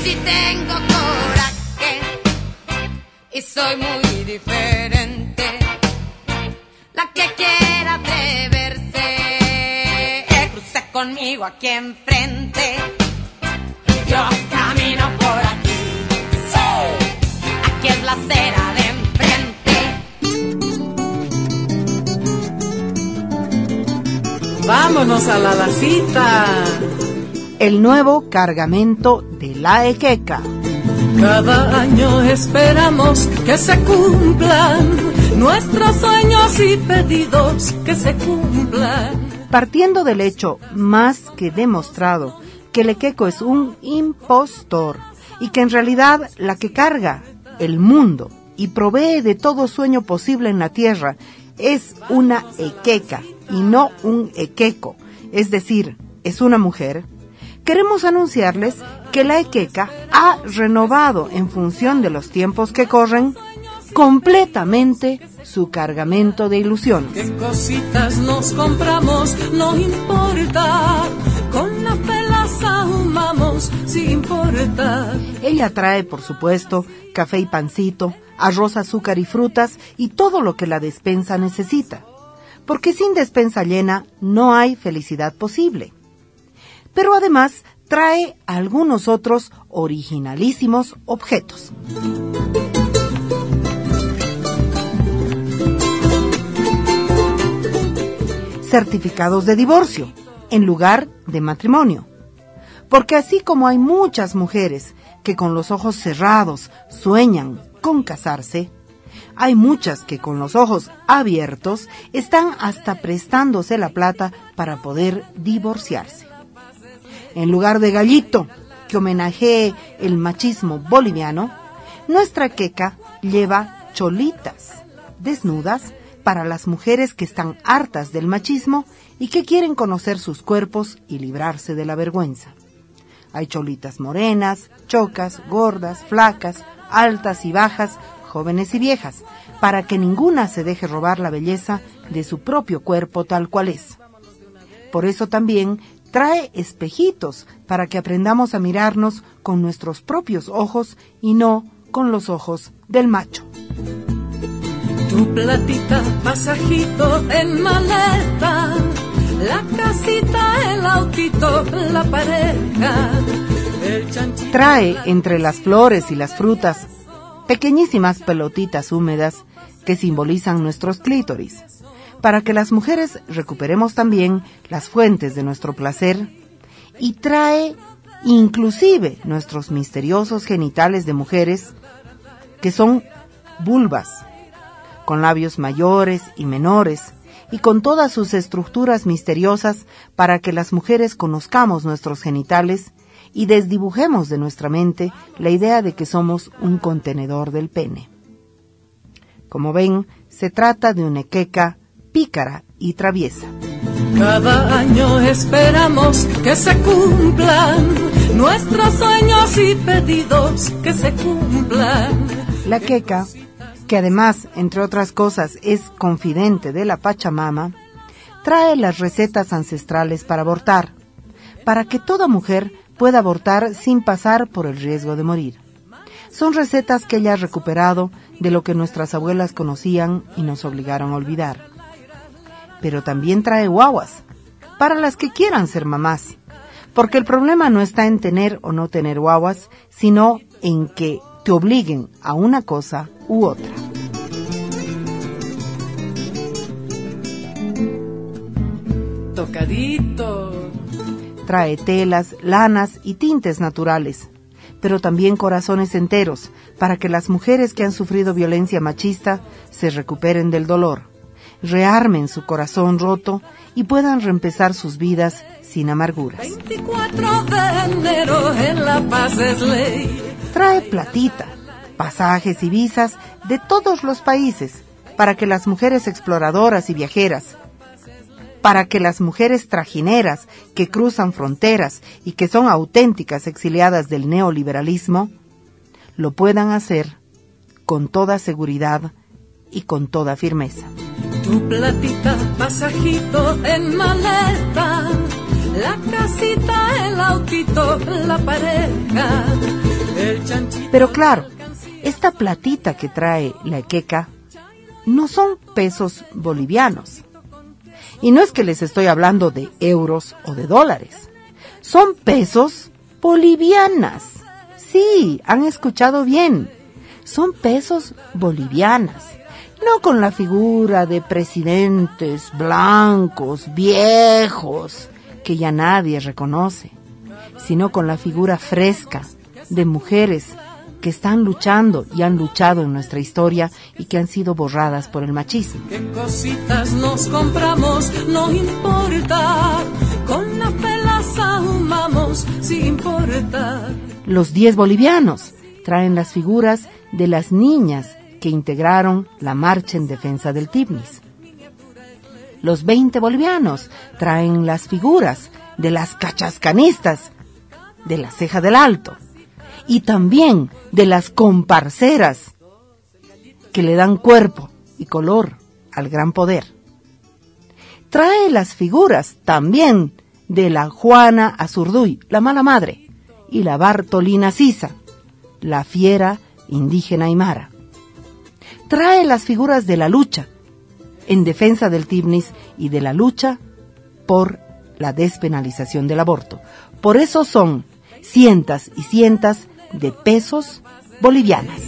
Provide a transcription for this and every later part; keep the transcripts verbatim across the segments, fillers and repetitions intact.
sí tengo coraje y soy muy diferente. La que quiera atreverse, eh, cruce conmigo aquí enfrente. Yo camino por aquí, sí. Aquí es la acera de enfrente. Vámonos a la lacita. El nuevo cargamento de la equeca. Cada año esperamos que se cumplan nuestros sueños y pedidos, que se cumplan. Partiendo del hecho más que demostrado que el equeco es un impostor y que en realidad la que carga el mundo y provee de todo sueño posible en la tierra es una equeca y no un equeco, es decir, es una mujer, queremos anunciarles que la equeca ha renovado en función de los tiempos que corren completamente su cargamento de ilusiones. ¿Qué cositas nos compramos? No importa, con la fe las ahumamos, sin importar. Ella trae, por supuesto, café y pancito, arroz, azúcar y frutas y todo lo que la despensa necesita, porque sin despensa llena no hay felicidad posible. Pero además trae algunos otros originalísimos objetos. Certificados de divorcio en lugar de matrimonio. Porque así como hay muchas mujeres que con los ojos cerrados sueñan con casarse, hay muchas que con los ojos abiertos están hasta prestándose la plata para poder divorciarse. En lugar de gallito, que homenajee el machismo boliviano, nuestra queca lleva cholitas desnudas para las mujeres que están hartas del machismo y que quieren conocer sus cuerpos y librarse de la vergüenza. Hay cholitas morenas, chocas, gordas, flacas, altas y bajas, jóvenes y viejas, para que ninguna se deje robar la belleza de su propio cuerpo tal cual es. Por eso también trae espejitos para que aprendamos a mirarnos con nuestros propios ojos y no con los ojos del macho. Tu platita, pasajito en maleta, la casita, el autito, la pareja, el chanchito. Trae entre las flores y las frutas pequeñísimas pelotitas húmedas que simbolizan nuestros clítoris, para que las mujeres recuperemos también las fuentes de nuestro placer, y trae inclusive nuestros misteriosos genitales de mujeres, que son vulvas, con labios mayores y menores, y con todas sus estructuras misteriosas para que las mujeres conozcamos nuestros genitales y desdibujemos de nuestra mente la idea de que somos un contenedor del pene. Como ven, se trata de una equeca pícara y traviesa. Cada año esperamos que se cumplan nuestros sueños y pedidos, que se cumplan. La queca, que además, entre otras cosas, es confidente de la Pachamama, trae las recetas ancestrales para abortar, para que toda mujer pueda abortar sin pasar por el riesgo de morir. Son recetas que ella ha recuperado de lo que nuestras abuelas conocían y nos obligaron a olvidar. Pero también trae guaguas, para las que quieran ser mamás, porque el problema no está en tener o no tener guaguas, sino en que te obliguen a una cosa u otra. Tocadito. Trae telas, lanas y tintes naturales, pero también corazones enteros, para que las mujeres que han sufrido violencia machista se recuperen del dolor, rearmen su corazón roto y puedan reempezar sus vidas sin amarguras. veinticuatro de enero en La Paz es ley. Trae platita, pasajes y visas de todos los países, para que las mujeres exploradoras y viajeras, para que las mujeres trajineras que cruzan fronteras y que son auténticas exiliadas del neoliberalismo, lo puedan hacer con toda seguridad y con toda firmeza. Tu platita, pasajito en maleta, la casita, el autito, la pareja, Pero claro, esta platita que trae la equeca no son pesos bolivianos. Y no es que les estoy hablando de euros o de dólares. Son pesos bolivianas. Sí, han escuchado bien. Son pesos bolivianas. No con la figura de presidentes blancos, viejos, que ya nadie reconoce, sino con la figura fresca de mujeres que están luchando y han luchado en nuestra historia y que han sido borradas por el machismo. ¿Qué cositas nos compramos? No importa, con la fe las ahumamos, sin importar. Los diez bolivianos traen las figuras de las niñas que integraron la marcha en defensa del Tibnis. Los veinte bolivianos traen las figuras de las cachascanistas de la Ceja del Alto y también de las comparceras que le dan cuerpo y color al gran poder. Trae las figuras también de la Juana Azurduy, la mala madre, y la Bartolina Sisa, la fiera indígena aymara. Trae las figuras de la lucha en defensa del Tibnis y de la lucha por la despenalización del aborto. Por eso son cientas y cientas de pesos bolivianas.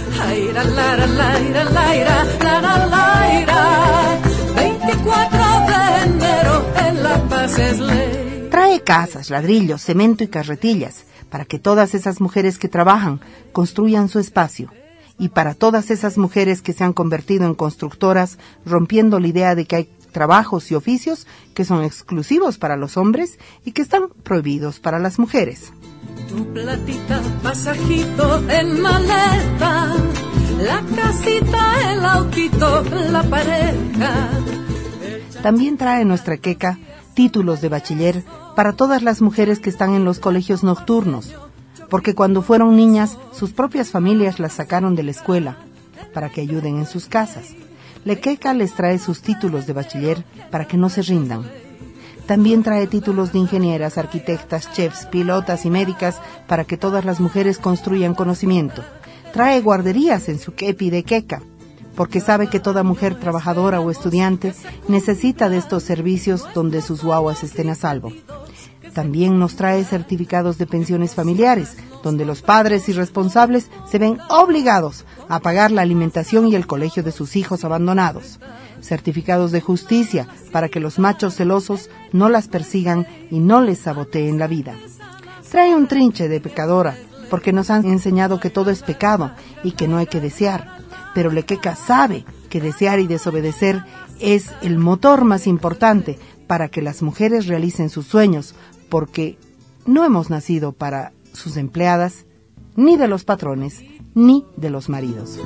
veinticuatro de enero en La Paz es ley. Trae casas, ladrillos, cemento y carretillas para que todas esas mujeres que trabajan construyan su espacio. Y para todas esas mujeres que se han convertido en constructoras, rompiendo la idea de que hay trabajos y oficios que son exclusivos para los hombres y que están prohibidos para las mujeres. Tu platita, pasajito en maleta, la casita, el autito, la pareja. También trae nuestra queca títulos de bachiller para todas las mujeres que están en los colegios nocturnos, porque cuando fueron niñas, sus propias familias las sacaron de la escuela para que ayuden en sus casas. La queca les trae sus títulos de bachiller para que no se rindan. También trae títulos de ingenieras, arquitectas, chefs, pilotas y médicas para que todas las mujeres construyan conocimiento. Trae guarderías en su kepi de queca, porque sabe que toda mujer trabajadora o estudiante necesita de estos servicios donde sus guaguas estén a salvo. También nos trae certificados de pensiones familiares, donde los padres y responsables se ven obligados a pagar la alimentación y el colegio de sus hijos abandonados. Certificados de justicia para que los machos celosos no las persigan y no les saboteen la vida. Trae un trinche de pecadora, porque nos han enseñado que todo es pecado y que no hay que desear. Pero Lequeca sabe que desear y desobedecer es el motor más importante para que las mujeres realicen sus sueños, porque no hemos nacido para sus empleadas, ni de los patrones, ni de los maridos.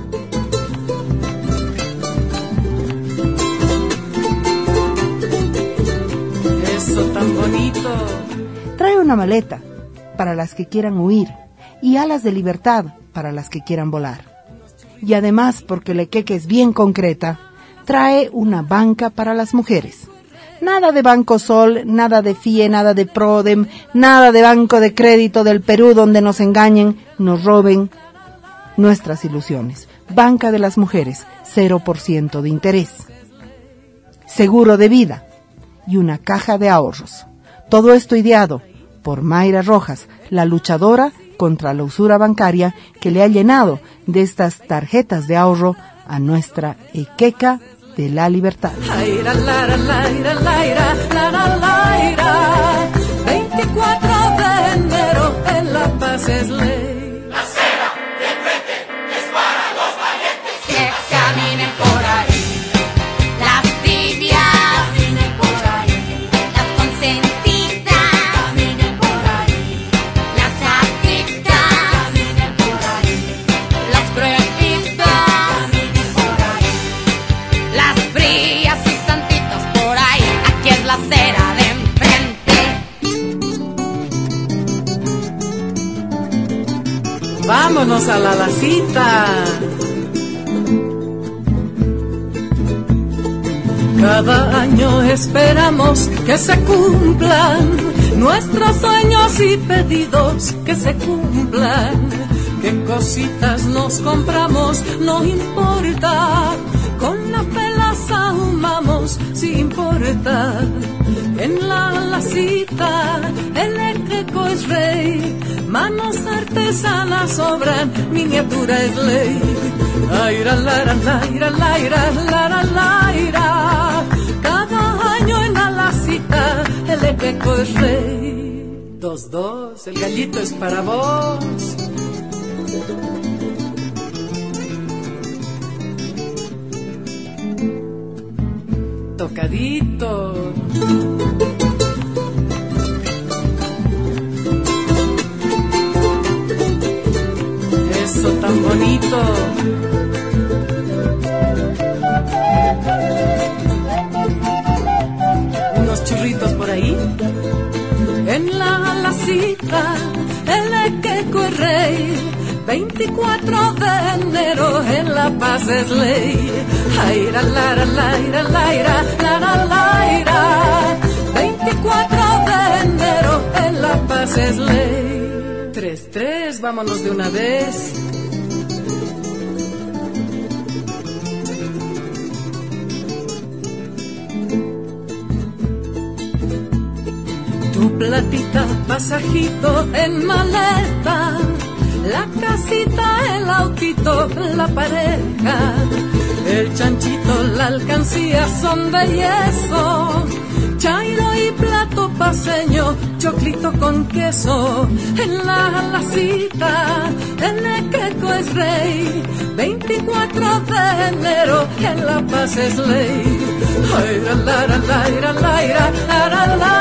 Eso tan bonito. Trae una maleta para las que quieran huir y alas de libertad para las que quieran volar. Y además, porque Lequeca es bien concreta, trae una banca para las mujeres. Nada de Banco Sol, nada de F I E, nada de Prodem, nada de Banco de Crédito del Perú donde nos engañen, nos roben nuestras ilusiones. Banca de las mujeres, cero por ciento de interés. Seguro de vida y una caja de ahorros. Todo esto ideado por Mayra Rojas, la luchadora contra la usura bancaria que le ha llenado de estas tarjetas de ahorro a nuestra Equeca de la libertad. veinticuatro de enero en La Paz es ley. La acera de enfrente es para los valientes que caminen por ahí. Las tibias caminen por ahí. Las consentidas caminen por ahí. Las adictas caminen por ahí. Las prohibidas caminen por ahí. Las frías y santitos por ahí. Aquí es la acera de enfrente. Vámonos a la lacita. Cada año esperamos que se cumplan nuestros sueños y pedidos que se cumplan. qué cositas nos compramos, no importa, con la fe las ahumamos, sí importa. En la lacita eléctrico es rey, manos artesanas sobran, miniatura es ley. Aira, laira, laira, laira, laira, laira. Cada año en la lacita eléctrico es rey. Dos, dos, el gallito es para vos. Tocadito. Eso tan bonito. Unos churritos por ahí. En la lacita, el queco es rey. veinticuatro de enero en La Paz es ley. Aira, lara, laira, laira, lara, laira. veinticuatro de enero en La Paz es ley. Tres, tres, vámonos de una vez. Tu platita, pasajito en maleta, la casita, el autito, la pareja, el chanchito, la alcancía son de yeso, chairo y plato paseño, choclito con queso. En la lacita, el queco es rey, veinticuatro de enero en La Paz es ley. Aira, lara, laira, laira, lara, lara.